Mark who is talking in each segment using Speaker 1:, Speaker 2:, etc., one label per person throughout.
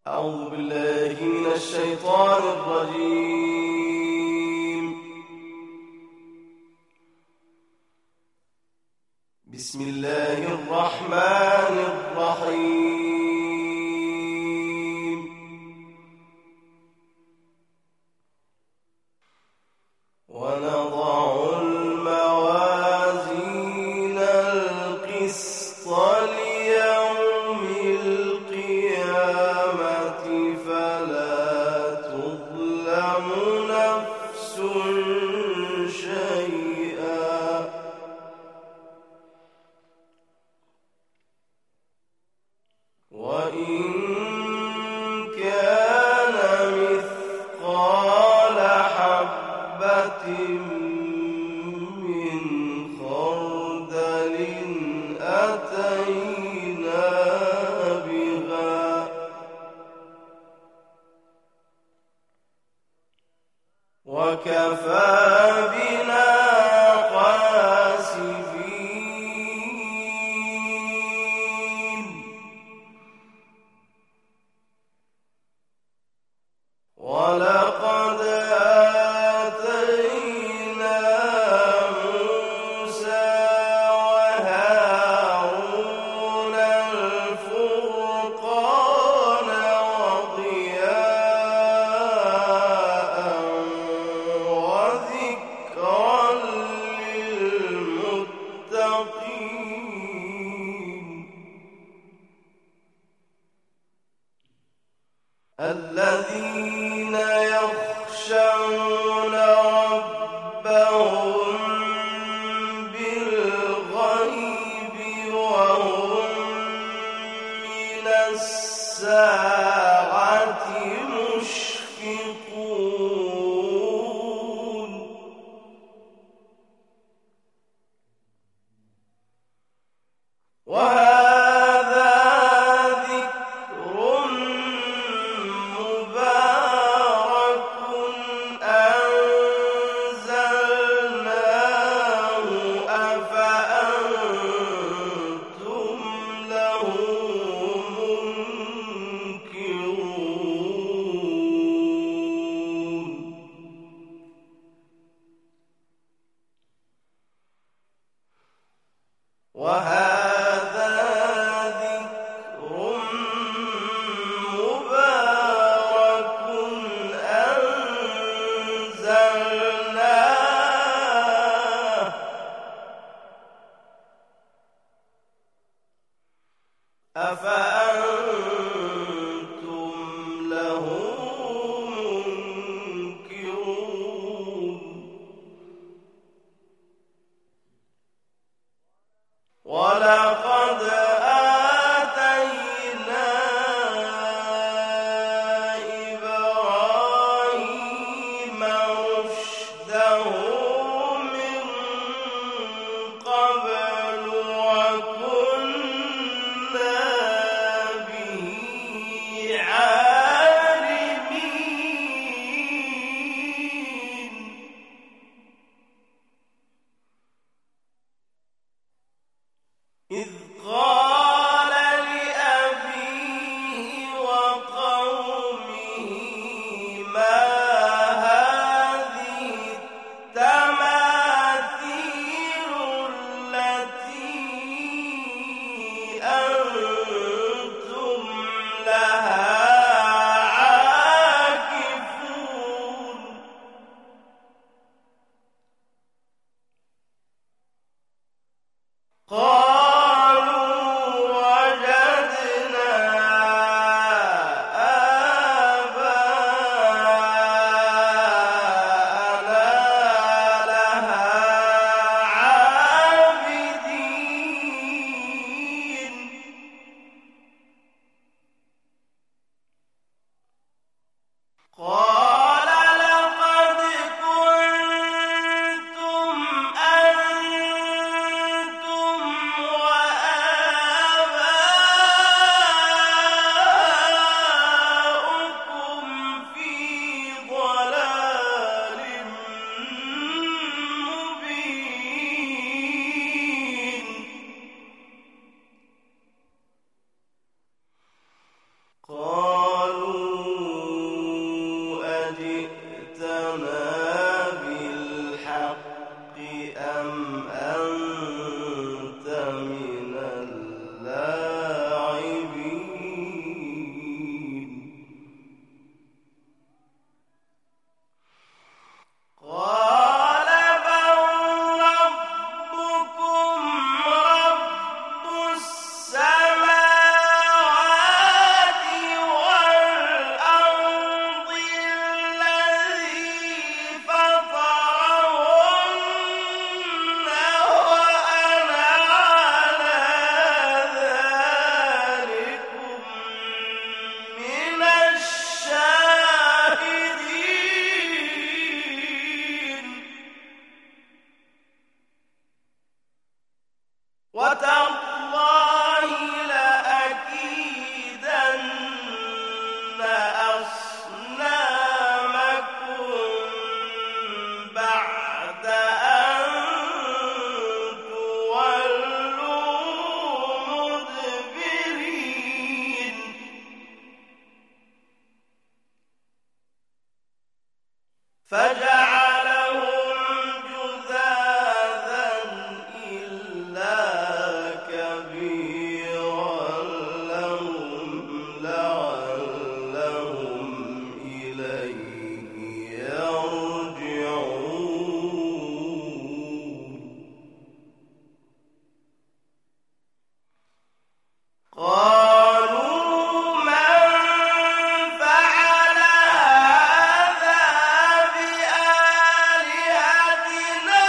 Speaker 1: أعوذ بالله من الشيطان الرجيم. بسم الله الرحمن الرحيم. ونضع الموازين القسط ليوم القيامة فلا تظلم نفس شيئا وإن كان مثقال حبة من خردل أتينا بها وكفى بنا حاسبين. ولقد آتينا موسى وهارون الفرقان وضياء وذكرا للمتقين الذين يخشون ربهم بالغيب وهم من الساعة مشفقون. وهذا ذكر مبارك أنزلناه أفأنتم له منكرون. وهذا ذكر مبارك أنزلناه أفأنتم له منكرون. ولقد آتينا إبراهيم رشده من قبل وكنا به فجعلهم جذاذا إلا كبيرا لهم لعلهم إليه يرجعون قالوا من فعل هذا بآلهتنا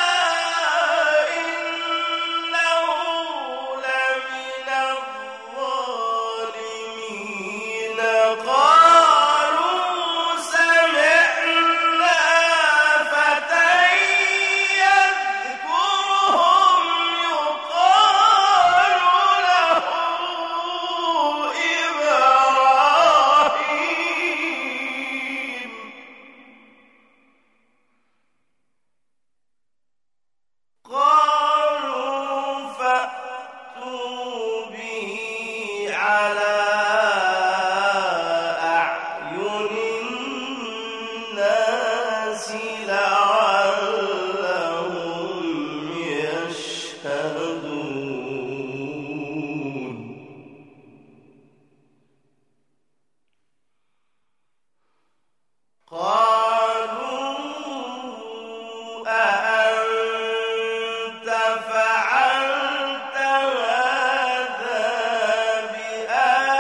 Speaker 1: إنه لمن الظالمين قالوا سمعنا فتى يذكرهم يقال له إبراهيم قالوا فأتوا به على أعين الناس لعلهم يشهدون قالوا أأنت فعلت هذا بآلهتنا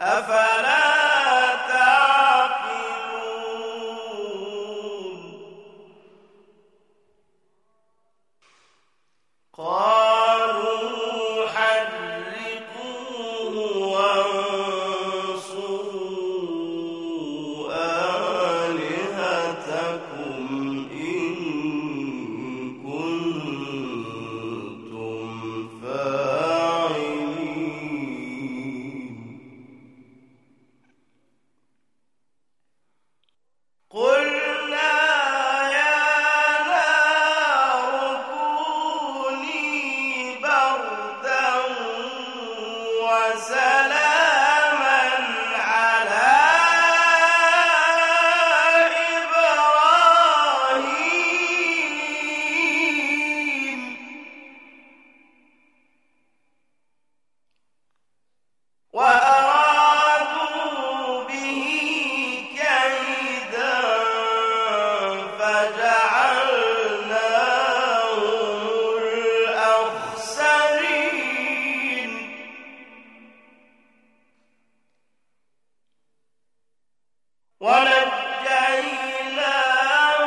Speaker 1: أفلا تعقلون قالوا حرقوه وانصروا آلهتكم إن كنتم فاعلين قلنا يا نار كوني بردا وسلاما على إبراهيم وأرادوا به كيدا فجعلناهم الأخسرين ونجيناه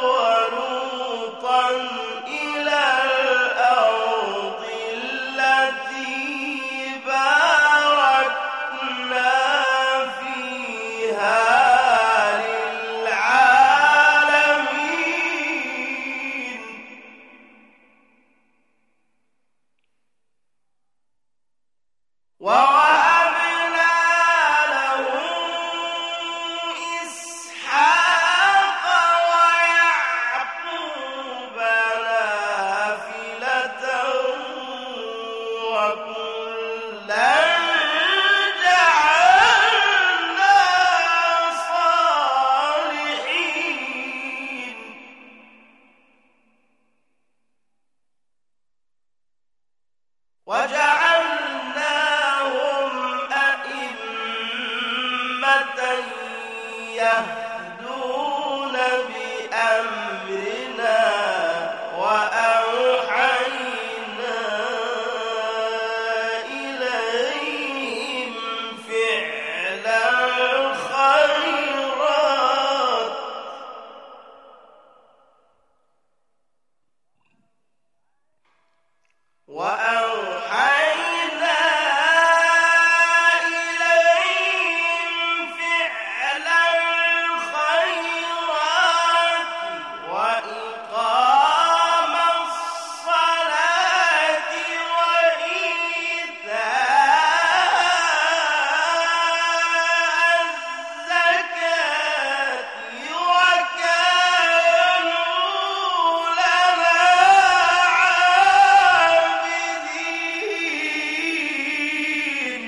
Speaker 1: ولوطا إلى الأرض التي باركنا فيها للعالمين ووهبنا له إسحاق ويعقوب نافلة وكلا جعلنا صالحين وجعلناهم أئمة يهدون بأمرنا وأوحينا إليهم فعل الخيرات وأوحينا إليهم فعل الخيرات وإقام الصلاة وإيتاء الزكاة وكانوا لنا عابدين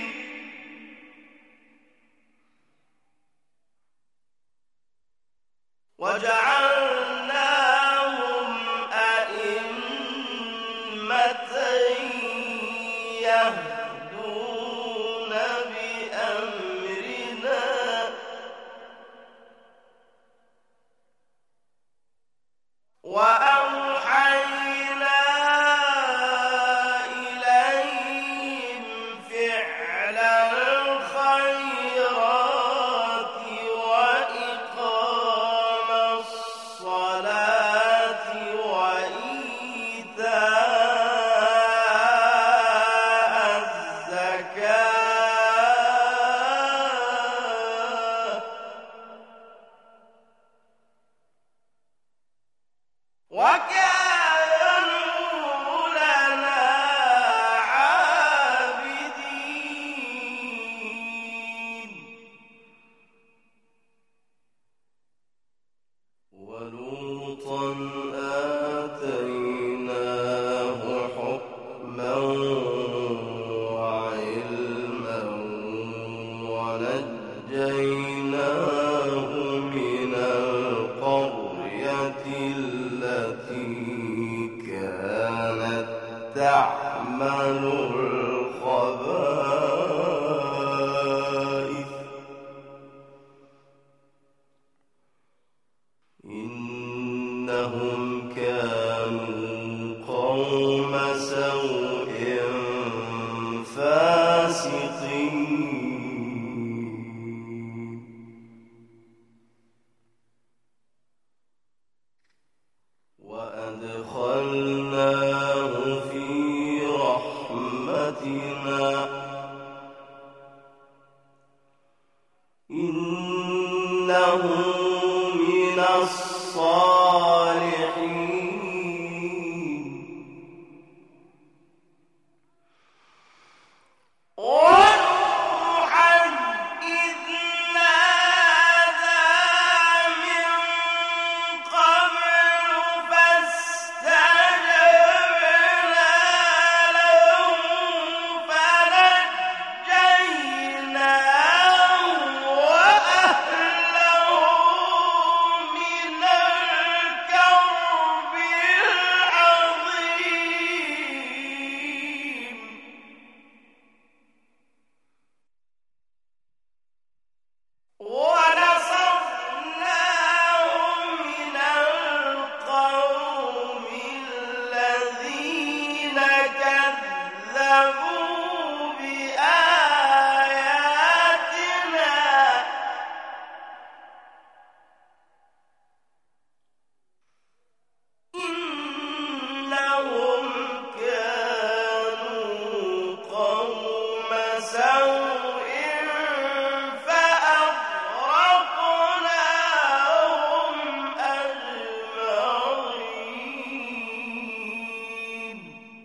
Speaker 1: وجعلناهم أئمة يهدون بأمرنا وأوحينا إليهم فعل الخيرات وإقام الصلاة وإيتاء إنه من الصالحين. ونوحا إذ نادى من قبل فاستجبنا له فنجيناه وأهله من الكرب العظيم. ونصرناه من القوم الذين كذبوا بآياتنا إنهم كانوا قوم سوء فأغرقناهم أجمعين.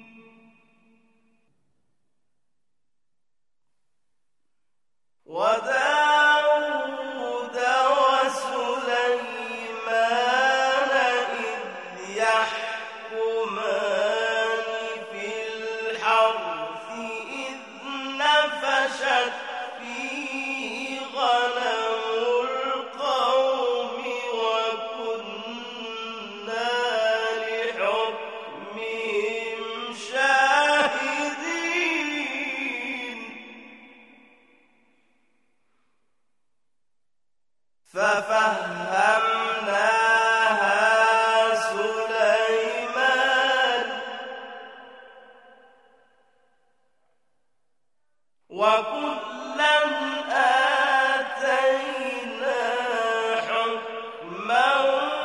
Speaker 1: وداود وسليمان إذ يحكمان في الحرث إذ نفشت فيه غنم القوم وكنا لحكمهم شاهدين. ففهمناها سليمان وكلا آتينا حكما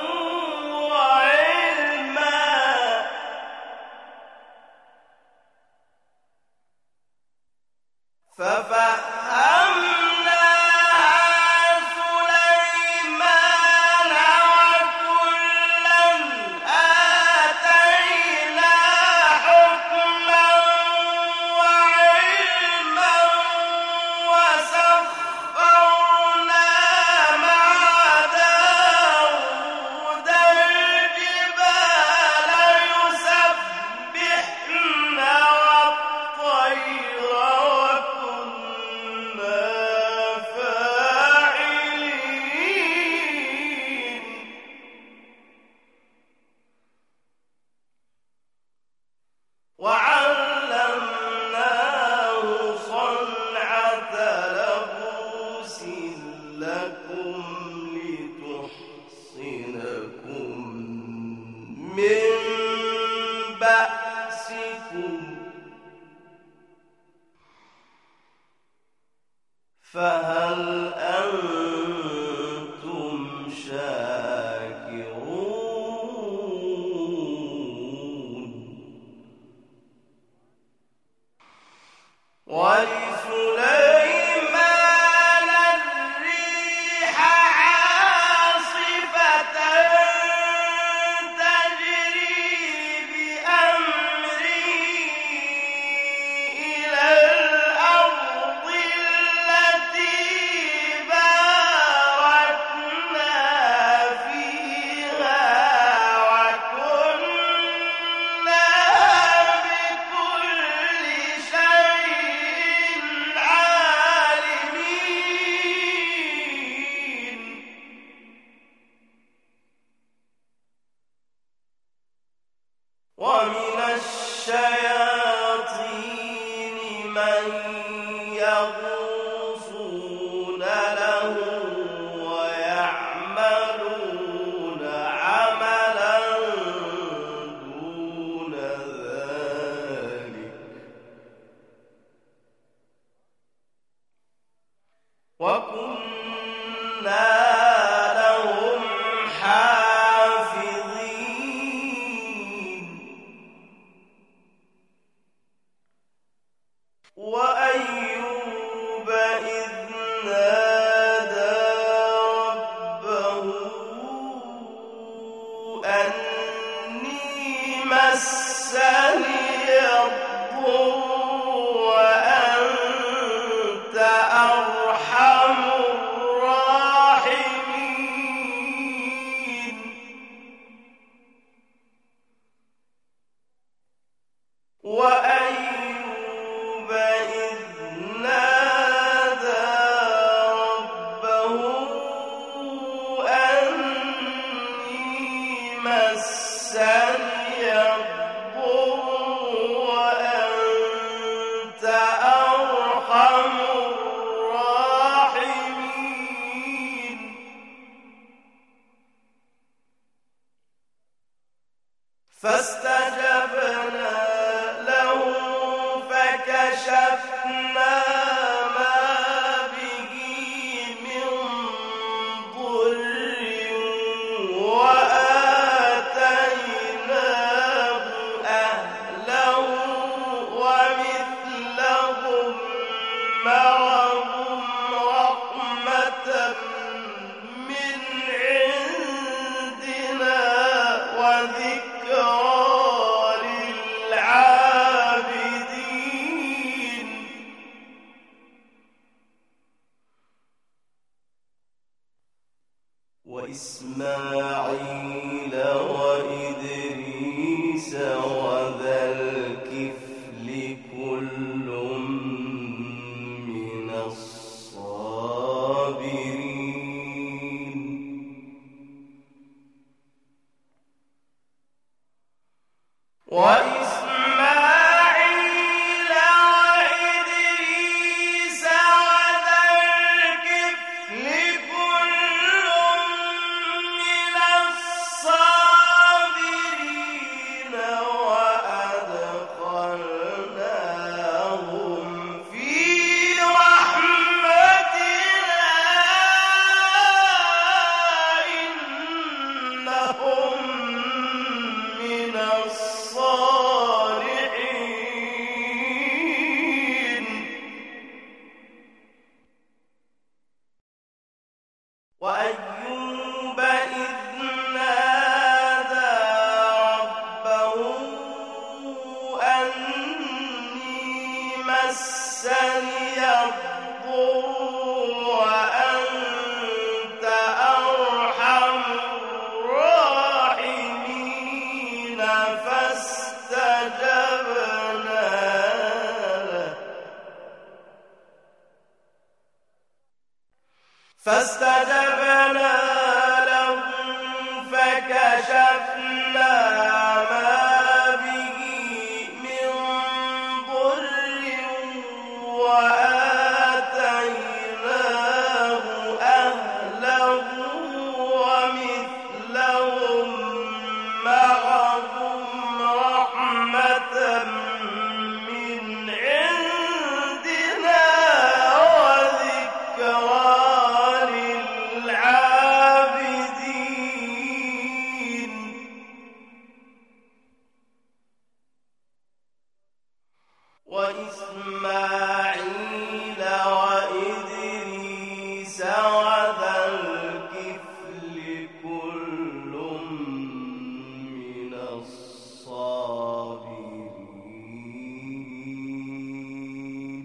Speaker 1: وعلما. ففهمناها سليمان وكلا آتينا حكما وعلما وسخرنا مع داود الجبال يسبحن والطير وكنا فاعلين. وعلمناه صنعة لبوس لكم لتحصنكم من بأسكم فهل أنتم شاكرون؟ ولسليمان الريح عاصفة تجري بأمره إلى الأرض التي باركنا فيها وكنا بكل شيء عالمين. ومن الشياطين من يغوصون له ويعملون عملا دون ذلك وكنا لهم حافظين. وأيوب إذ نادى ربه أني مسني الضر وأنت أرحم الراحمين وأيوب إذ نادى ربه أني مسني الضر وأنت أرحم الراحمين فاستجبنا له فكشفنا ما به من ضر وآتيناه أهله ومثلهم معهم رحمة من عندنا وذكرى للعابدين وإسماعيل وإدريس وذا الكفل كل من الصابرين وإسماعيل وإدريس وذا الكفل كل من الصابرين وأدخلناهم في رحمتنا إنهم من الصالحين وأيوب إذ نادى ربه أني مسني الضر وأنت أرحم الراحمين فاستجبنا له فكشفنا ما به من ضر وآتيناه أهله ومثلهم معهم رحمة من عندنا وذكرى للعابدين وإسماعيل وإدريس وذا الكفل كل من الصابرين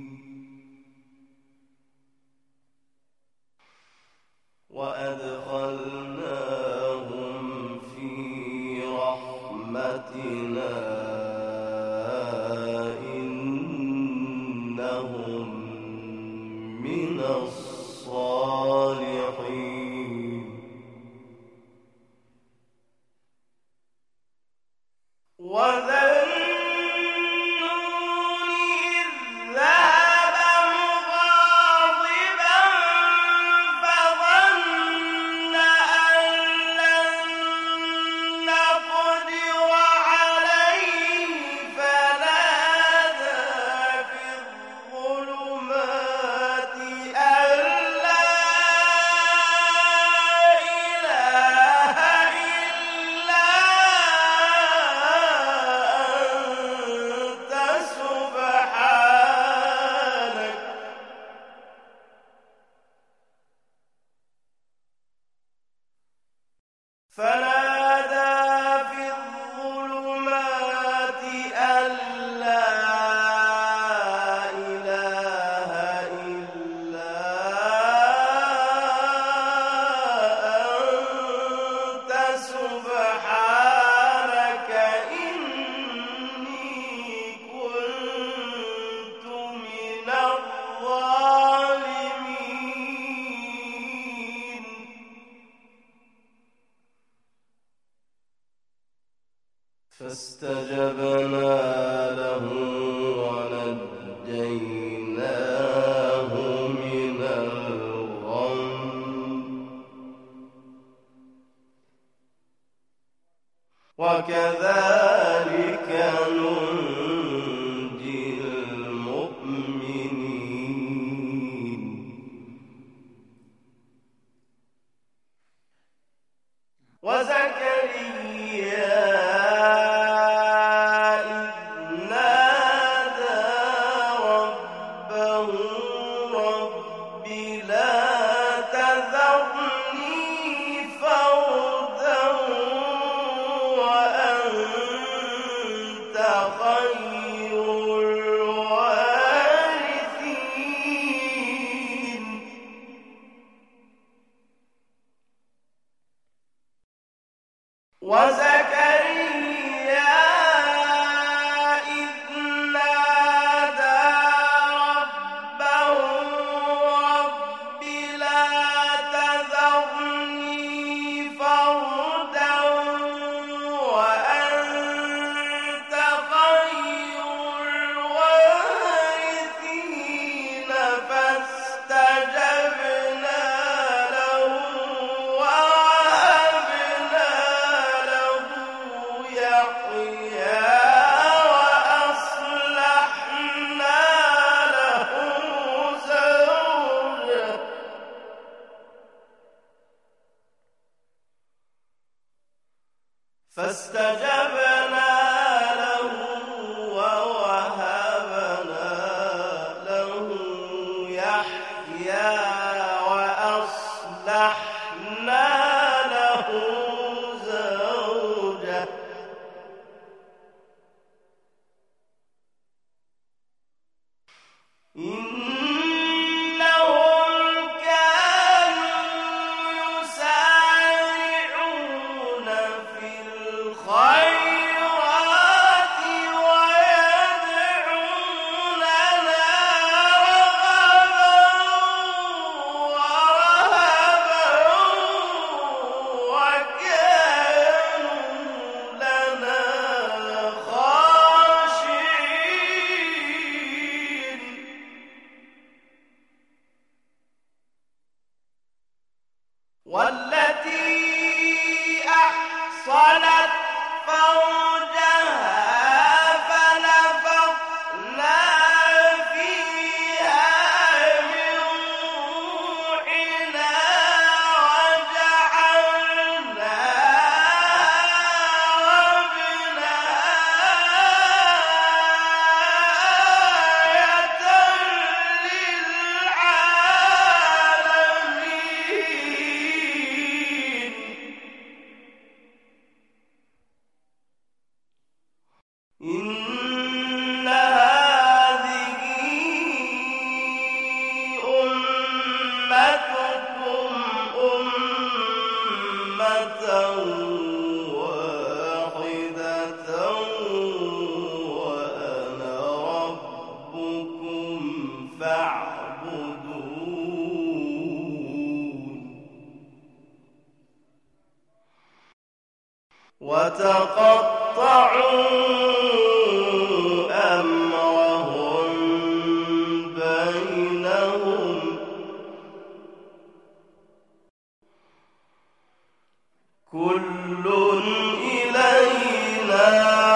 Speaker 1: وأدخلناهم في رحمتنا إنهم من الصالحين وذا النون إذ ذهب مغاضبا فظن أن لن نقدر عليه فنادى في الظلمات أن
Speaker 2: فاستجبنا له ونجيناه من الغم وكذلك ننجي المؤمنين وزكريا فاستجبنا له ووهبنا له يحيى وأصلحنا له زوجه والتي أحصنت فرجها فنفخنا فيها من روحنا وجعلناها وابنها آية للعالمين. إن هذه أمتكم أمة واحدة وأنا ربكم فاعبدون. وتقطعوا أمرهم بينهم كل إلينا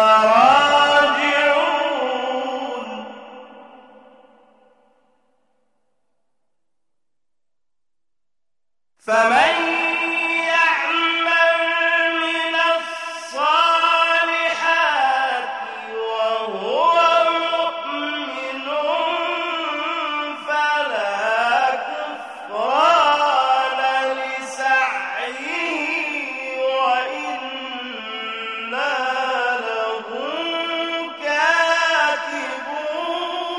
Speaker 2: راجعون. فمن يعمل من الصالحات وهو مؤمن فلا كفران لسعيه وإنا له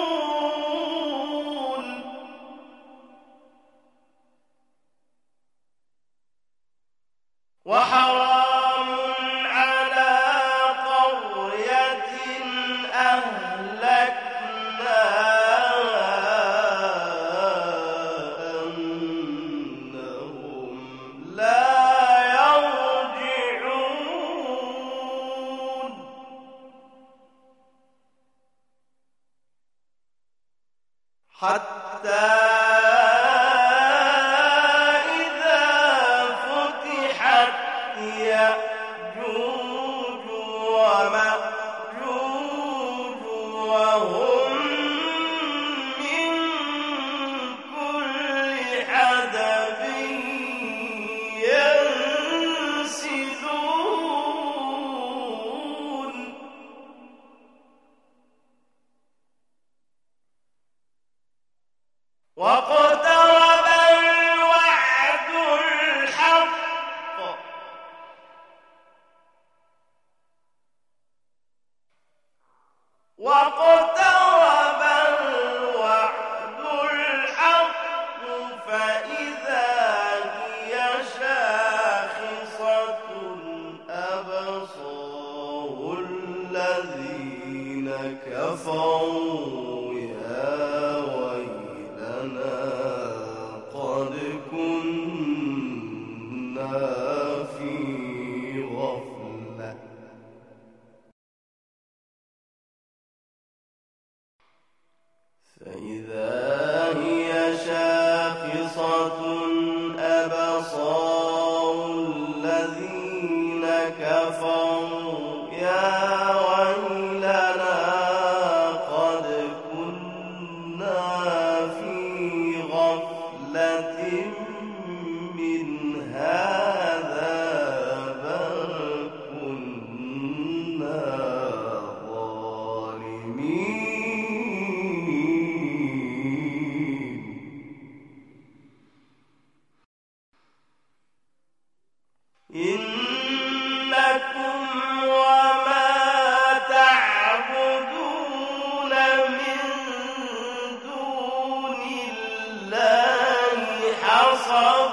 Speaker 2: كاتبون. حتى إذا فتحت يأجوج ومأجوج وهم من كل حدب ينسلون واقترب الوعد الحق فإذا هي شاخصة أبصار الذين كفروا يا ويلنا قد كنا في غفلة فإذا هي شاخصة أبصار الذين كفروا يا ويلنا قد كنا في غفلة من هذا بل كنا ظالمين إنكم وما تعبدون من دون الله حصب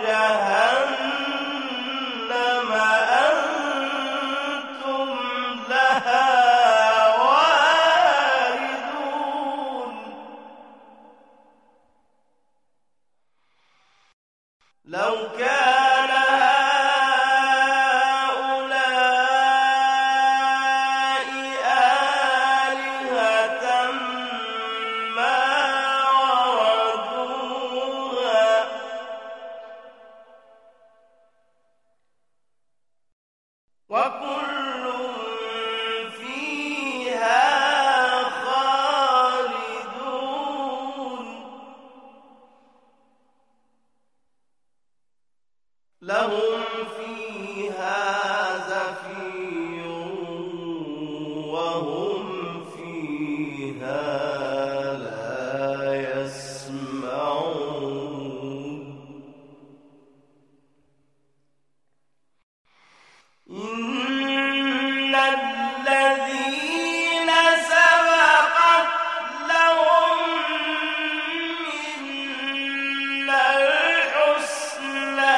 Speaker 2: جهنم أنتم لها واردون لو كان هؤلاء آلهة ما وردوها وكل فيها خالدون لهم فيها زفير وهم فيها لا يسمعون إن الذين سبقت لهم منا الحسنى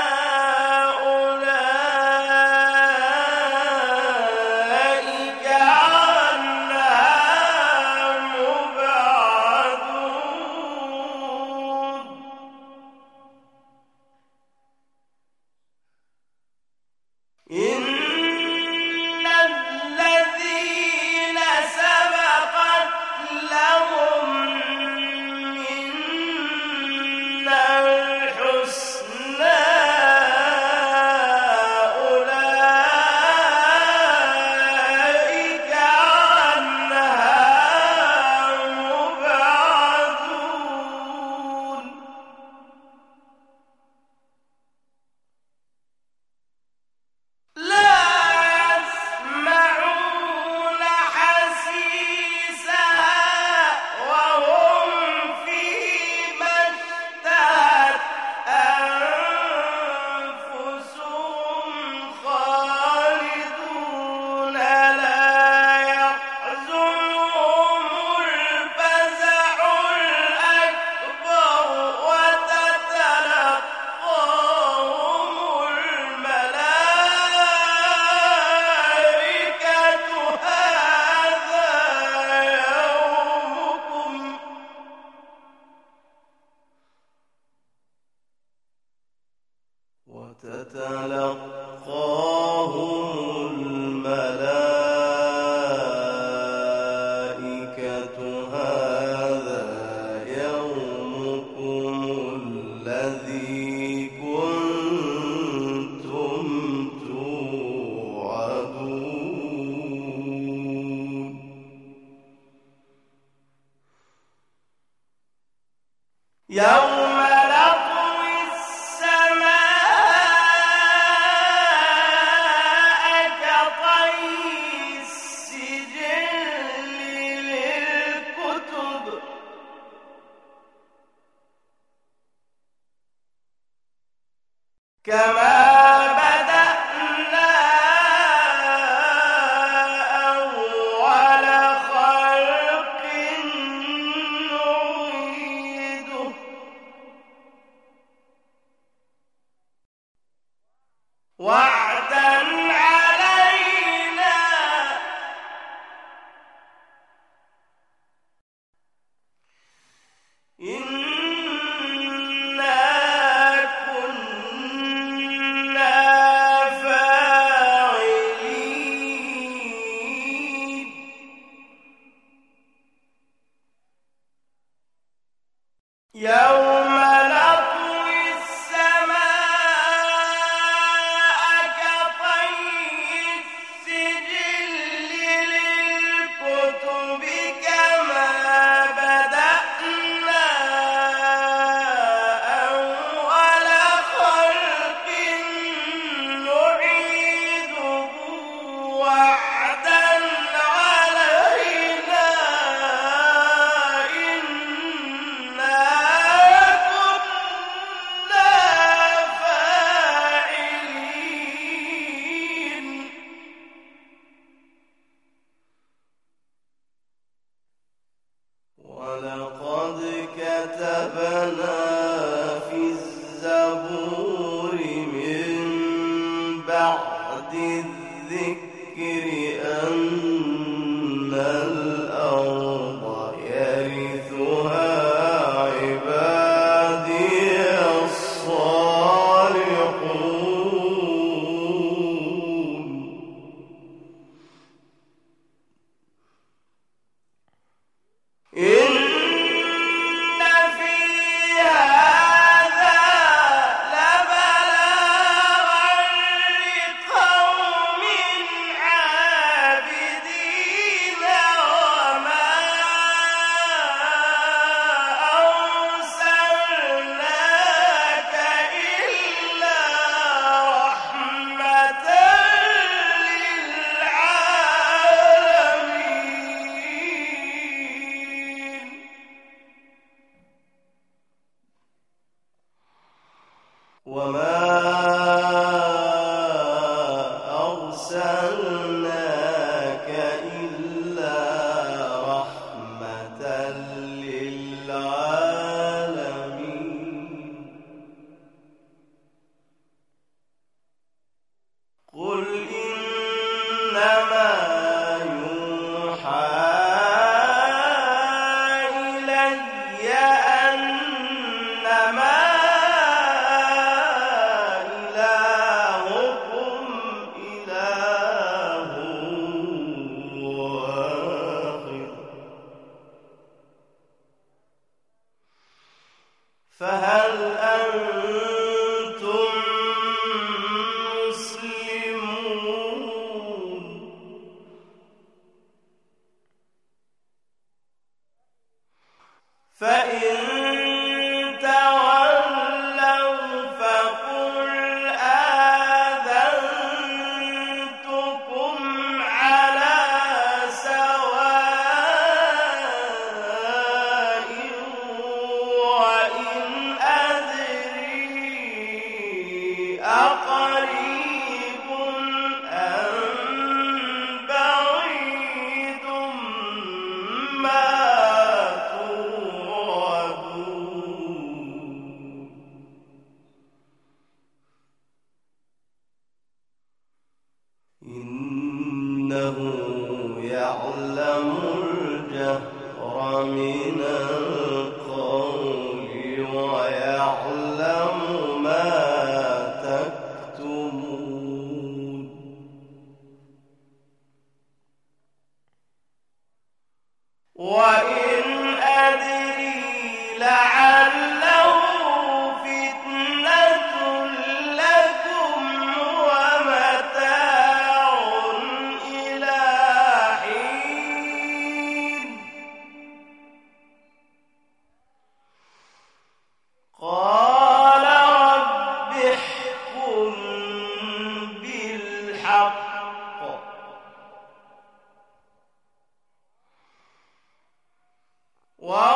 Speaker 2: أولئك عنها مبعدون إن الذين سبقت لهم منا الحسنى أولئك عنها مبعدون لا يسمعون حسيسها وهم فيما اشتهت أنفسهم خالدون لا يحزنهم الفزع الأكبر وتتلقاهم الملائكة هذا يومكم وتتلقاهم الملائكة هذا
Speaker 1: يوم نطوي السماء كطي السجل للكتب كما بدأنا أول خلق نعيده وعدا علينا إنا كنا فاعلين يوم نطوي السماء كطي السجل للكتب كما بدأنا أول خلق نعيده وعدا علينا إنا كنا فاعلين ولقد كتبنا في الزبور من بعد الذكر أن الأرض يرثها عبادي الصالحون إن في هذا لبلاغا لقوم عابدين وما أرسلناك إلا رحمة للعالمين وما أرسلناك إلا رحمة للعالمين قل إنما يوحى إلي أنما إلهكم إله واحد فهل أنتم مسلمون فإن تولوا فقل آذنتكم على سواء وإن أدري أقريب أم بعيد ما توعدون إنه يعلم الجهر من القول ويعلم ما تكتمون وإن أدري لعله فتنة لكم ومتاع إلى حين وهم